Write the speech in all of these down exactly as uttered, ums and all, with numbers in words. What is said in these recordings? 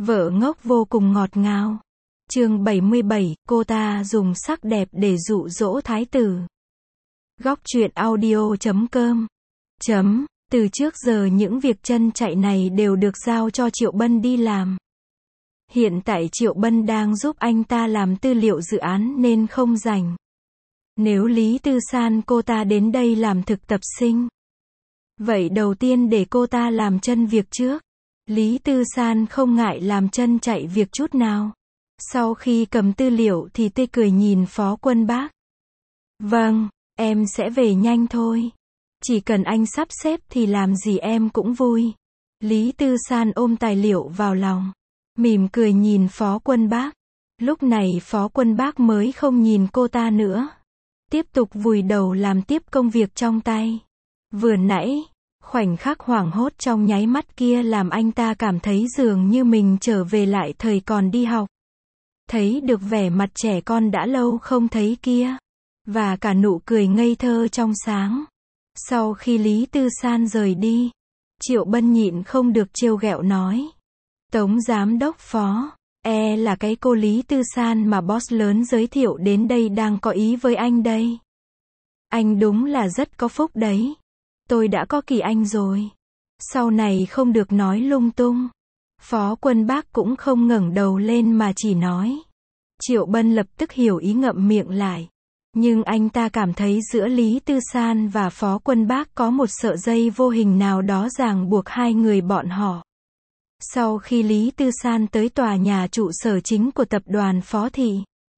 Vợ ngốc vô cùng ngọt ngào. Chương bảy mươi bảy, cô ta dùng sắc đẹp để dụ dỗ thái tử. Góc truyện audio chấm com. Chấm, từ trước giờ những việc chân chạy này đều được giao cho Triệu Bân đi làm. Hiện tại Triệu Bân đang giúp anh ta làm tư liệu dự án nên không rảnh. Nếu Lý Tư San cô ta đến đây làm thực tập sinh, vậy đầu tiên để cô ta làm chân việc trước. Lý Tư San không ngại làm chân chạy việc chút nào. Sau khi cầm tư liệu thì tươi cười nhìn Phó Quân Bác. Vâng, em sẽ về nhanh thôi. Chỉ cần anh sắp xếp thì làm gì em cũng vui. Lý Tư San ôm tài liệu vào lòng, mỉm cười nhìn Phó Quân Bác. Lúc này Phó Quân Bác mới không nhìn cô ta nữa. Tiếp tục vùi đầu làm tiếp công việc trong tay. Vừa nãy, khoảnh khắc hoảng hốt trong nháy mắt kia làm anh ta cảm thấy dường như mình trở về lại thời còn đi học. Thấy được vẻ mặt trẻ con đã lâu không thấy kia, và cả nụ cười ngây thơ trong sáng. Sau khi Lý Tư San rời đi, Triệu Bân nhịn không được trêu ghẹo nói. Tống giám đốc Phó, e là cái cô Lý Tư San mà boss lớn giới thiệu đến đây đang có ý với anh đây. Anh đúng là rất có phúc đấy. Tôi đã có Kỳ Anh rồi. Sau này không được nói lung tung. Phó Quân Bác cũng không ngẩng đầu lên mà chỉ nói. Triệu Bân lập tức hiểu ý ngậm miệng lại. Nhưng anh ta cảm thấy giữa Lý Tư San và Phó Quân Bác có một sợi dây vô hình nào đó ràng buộc hai người bọn họ. Sau khi Lý Tư San tới tòa nhà trụ sở chính của tập đoàn Phó Thị,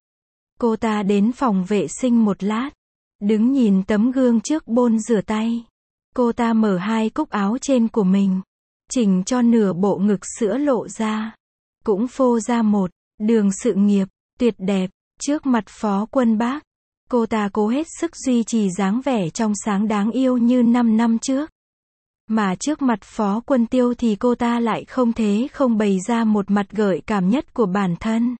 cô ta đến phòng vệ sinh một lát, đứng nhìn tấm gương trước bồn rửa tay. Cô ta mở hai cúc áo trên của mình, chỉnh cho nửa bộ ngực sữa lộ ra, cũng phô ra một đường sự nghiệp tuyệt đẹp trước mặt Phó Quân Bác. Cô ta cố hết sức duy trì dáng vẻ trong sáng đáng yêu như năm năm trước. Mà trước mặt Phó Quân Tiêu thì cô ta lại không thế không bày ra một mặt gợi cảm nhất của bản thân.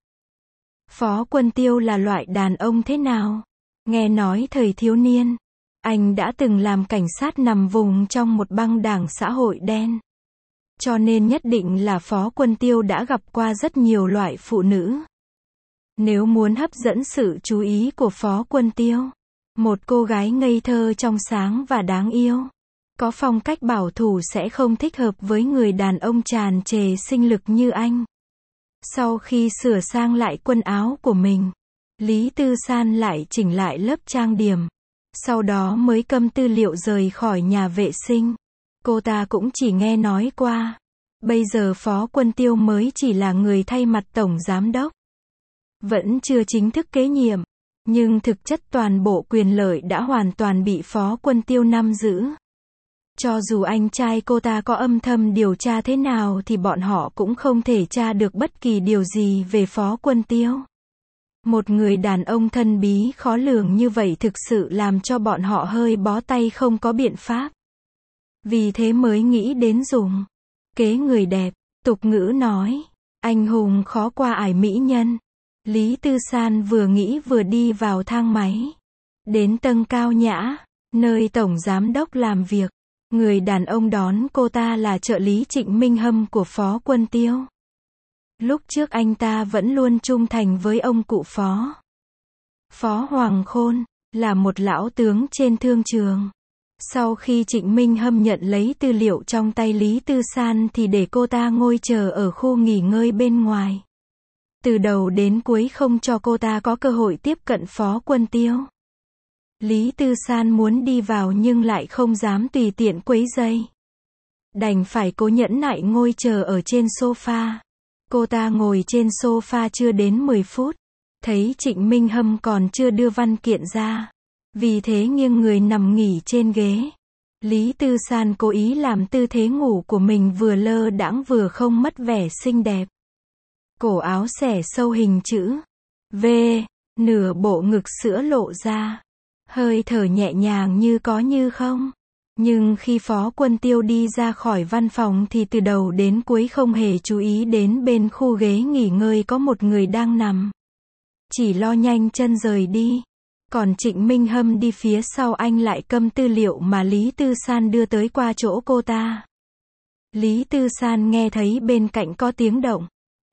Phó Quân Tiêu là loại đàn ông thế nào? Nghe nói thời thiếu niên, anh đã từng làm cảnh sát nằm vùng trong một băng đảng xã hội đen. Cho nên nhất định là Phó Quân Tiêu đã gặp qua rất nhiều loại phụ nữ. Nếu muốn hấp dẫn sự chú ý của Phó Quân Tiêu, một cô gái ngây thơ trong sáng và đáng yêu, có phong cách bảo thủ sẽ không thích hợp với người đàn ông tràn trề sinh lực như anh. Sau khi sửa sang lại quần áo của mình, Lý Tư San lại chỉnh lại lớp trang điểm. Sau đó mới cầm tư liệu rời khỏi nhà vệ sinh. Cô ta cũng chỉ nghe nói qua. Bây giờ Phó Quân Tiêu mới chỉ là người thay mặt Tổng Giám Đốc. Vẫn chưa chính thức kế nhiệm. Nhưng thực chất toàn bộ quyền lợi đã hoàn toàn bị Phó Quân Tiêu nắm giữ. Cho dù anh trai cô ta có âm thầm điều tra thế nào thì bọn họ cũng không thể tra được bất kỳ điều gì về Phó Quân Tiêu. Một người đàn ông thân bí khó lường như vậy thực sự làm cho bọn họ hơi bó tay không có biện pháp. Vì thế mới nghĩ đến dùng kế người đẹp. Tục ngữ nói, anh hùng khó qua ải mỹ nhân. Lý Tư San vừa nghĩ vừa đi vào thang máy. Đến tầng cao nhã, nơi Tổng Giám Đốc làm việc. Người đàn ông đón cô ta là trợ lý Trịnh Minh Hâm của Phó Quân Tiêu. Lúc trước anh ta vẫn luôn trung thành với ông cụ Phó. Phó Hoàng Khôn, là một lão tướng trên thương trường. Sau khi Trịnh Minh Hâm nhận lấy tư liệu trong tay Lý Tư San thì để cô ta ngồi chờ ở khu nghỉ ngơi bên ngoài. Từ đầu đến cuối không cho cô ta có cơ hội tiếp cận Phó Quân Tiêu. Lý Tư San muốn đi vào nhưng lại không dám tùy tiện quấy rầy. Đành phải cố nhẫn nại ngồi chờ ở trên sofa. Cô ta ngồi trên sofa chưa đến mười phút. Thấy Trịnh Minh Hâm còn chưa đưa văn kiện ra. Vì thế nghiêng người nằm nghỉ trên ghế. Lý Tư San cố ý làm tư thế ngủ của mình vừa lơ đãng vừa không mất vẻ xinh đẹp. Cổ áo xẻ sâu hình chữ V, nửa bộ ngực sữa lộ ra. Hơi thở nhẹ nhàng như có như không. Nhưng khi Phó Quân Tiêu đi ra khỏi văn phòng thì từ đầu đến cuối không hề chú ý đến bên khu ghế nghỉ ngơi có một người đang nằm. Chỉ lo nhanh chân rời đi. Còn Trịnh Minh Hâm đi phía sau anh lại cầm tư liệu mà Lý Tư San đưa tới qua chỗ cô ta. Lý Tư San nghe thấy bên cạnh có tiếng động.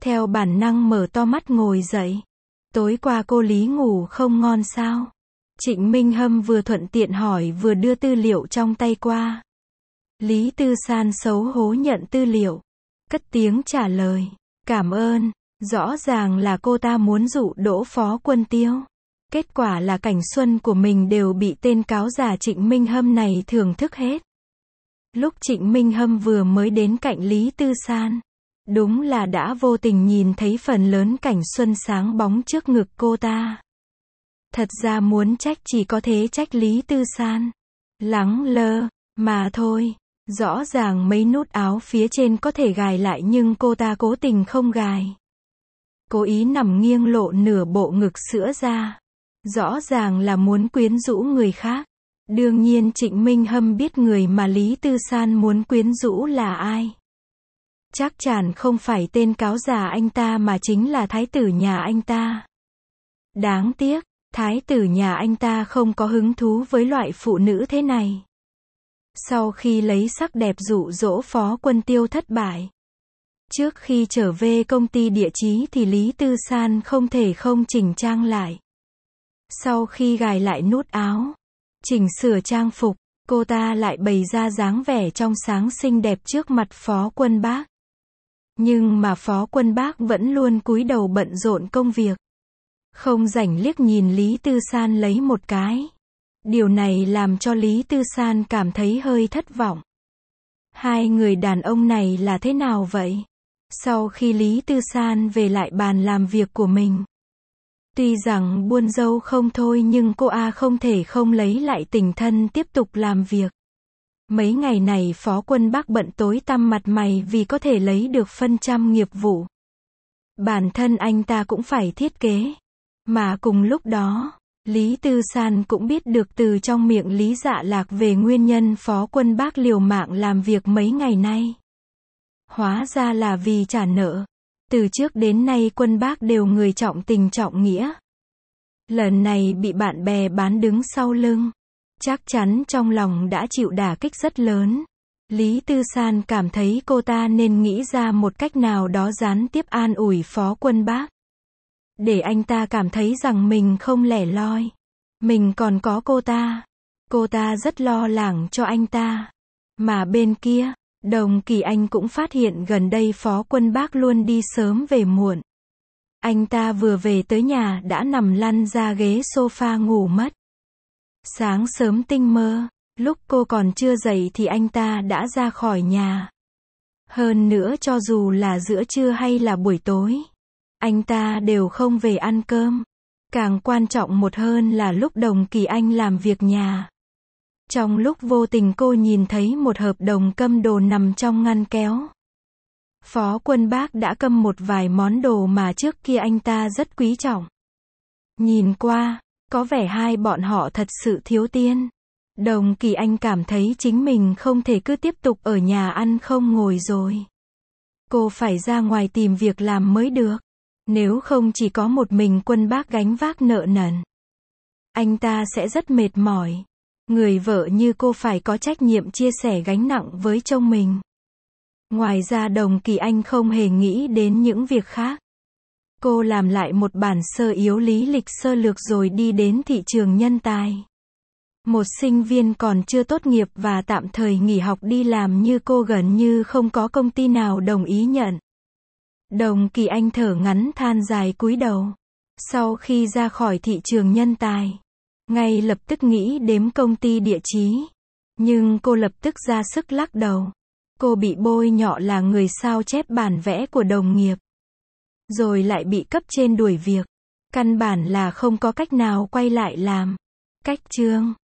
Theo bản năng mở to mắt ngồi dậy. Tối qua cô Lý ngủ không ngon sao? Trịnh Minh Hâm vừa thuận tiện hỏi vừa đưa tư liệu trong tay qua. Lý Tư San xấu hổ nhận tư liệu. Cất tiếng trả lời. Cảm ơn. Rõ ràng là cô ta muốn dụ dỗ Phó Quân Tiêu. Kết quả là cảnh xuân của mình đều bị tên cáo già Trịnh Minh Hâm này thưởng thức hết. Lúc Trịnh Minh Hâm vừa mới đến cạnh Lý Tư San, đúng là đã vô tình nhìn thấy phần lớn cảnh xuân sáng bóng trước ngực cô ta. Thật ra muốn trách chỉ có thế trách Lý Tư San. Lắng lơ, mà thôi. Rõ ràng mấy nút áo phía trên có thể gài lại nhưng cô ta cố tình không gài. Cố ý nằm nghiêng lộ nửa bộ ngực sữa ra. Rõ ràng là muốn quyến rũ người khác. Đương nhiên Trịnh Minh Hâm biết người mà Lý Tư San muốn quyến rũ là ai. Chắc chắn không phải tên cáo già anh ta mà chính là thái tử nhà anh ta. Đáng tiếc, thái tử nhà anh ta không có hứng thú với loại phụ nữ thế này. Sau khi lấy sắc đẹp dụ dỗ Phó Quân Tiêu thất bại. Trước khi trở về công ty địa chí thì Lý Tư San không thể không chỉnh trang lại. Sau khi gài lại nút áo, chỉnh sửa trang phục, cô ta lại bày ra dáng vẻ trong sáng xinh đẹp trước mặt Phó Quân Bác. Nhưng mà Phó Quân Bác vẫn luôn cúi đầu bận rộn công việc. Không rảnh liếc nhìn Lý Tư San lấy một cái. Điều này làm cho Lý Tư San cảm thấy hơi thất vọng. Hai người đàn ông này là thế nào vậy? Sau khi Lý Tư San về lại bàn làm việc của mình. Tuy rằng buôn dâu không thôi nhưng cô A không thể không lấy lại tình thân tiếp tục làm việc. Mấy ngày này Phó Quân Bác bận tối tăm mặt mày vì có thể lấy được phân trăm nghiệp vụ. Bản thân anh ta cũng phải thiết kế. Mà cùng lúc đó, Lý Tư San cũng biết được từ trong miệng Lý Dạ Lạc về nguyên nhân Phó Quân Bác liều mạng làm việc mấy ngày nay. Hóa ra là vì trả nợ. Từ trước đến nay Quân Bác đều người trọng tình trọng nghĩa. Lần này bị bạn bè bán đứng sau lưng. Chắc chắn trong lòng đã chịu đả kích rất lớn. Lý Tư San cảm thấy cô ta nên nghĩ ra một cách nào đó gián tiếp an ủi Phó Quân Bác. Để anh ta cảm thấy rằng mình không lẻ loi. Mình còn có cô ta. Cô ta rất lo lắng cho anh ta. Mà bên kia, Đồng Kỳ Anh cũng phát hiện gần đây Phó Quân Bác luôn đi sớm về muộn. Anh ta vừa về tới nhà đã nằm lăn ra ghế sofa ngủ mất. Sáng sớm tinh mơ, lúc cô còn chưa dậy thì anh ta đã ra khỏi nhà. Hơn nữa cho dù là giữa trưa hay là buổi tối, anh ta đều không về ăn cơm. Càng quan trọng một hơn là lúc Đồng Kỳ Anh làm việc nhà. Trong lúc vô tình cô nhìn thấy một hợp đồng câm đồ nằm trong ngăn kéo. Phó Quân Bác đã câm một vài món đồ mà trước kia anh ta rất quý trọng. Nhìn qua, có vẻ hai bọn họ thật sự thiếu tiền. Đồng Kỳ Anh cảm thấy chính mình không thể cứ tiếp tục ở nhà ăn không ngồi rồi. Cô phải ra ngoài tìm việc làm mới được. Nếu không chỉ có một mình Quân Bác gánh vác nợ nần. Anh ta sẽ rất mệt mỏi. Người vợ như cô phải có trách nhiệm chia sẻ gánh nặng với chồng mình. Ngoài ra Đồng Kỳ Anh không hề nghĩ đến những việc khác. Cô làm lại một bản sơ yếu lý lịch sơ lược rồi đi đến thị trường nhân tài. Một sinh viên còn chưa tốt nghiệp và tạm thời nghỉ học đi làm như cô gần như không có công ty nào đồng ý nhận. Đồng Kỳ Anh thở ngắn than dài cúi đầu. Sau khi ra khỏi thị trường nhân tài, ngay lập tức nghĩ đến công ty địa chí. Nhưng cô lập tức ra sức lắc đầu. Cô bị bôi nhọ là người sao chép bản vẽ của đồng nghiệp. Rồi lại bị cấp trên đuổi việc. Căn bản là không có cách nào quay lại làm. Cách chương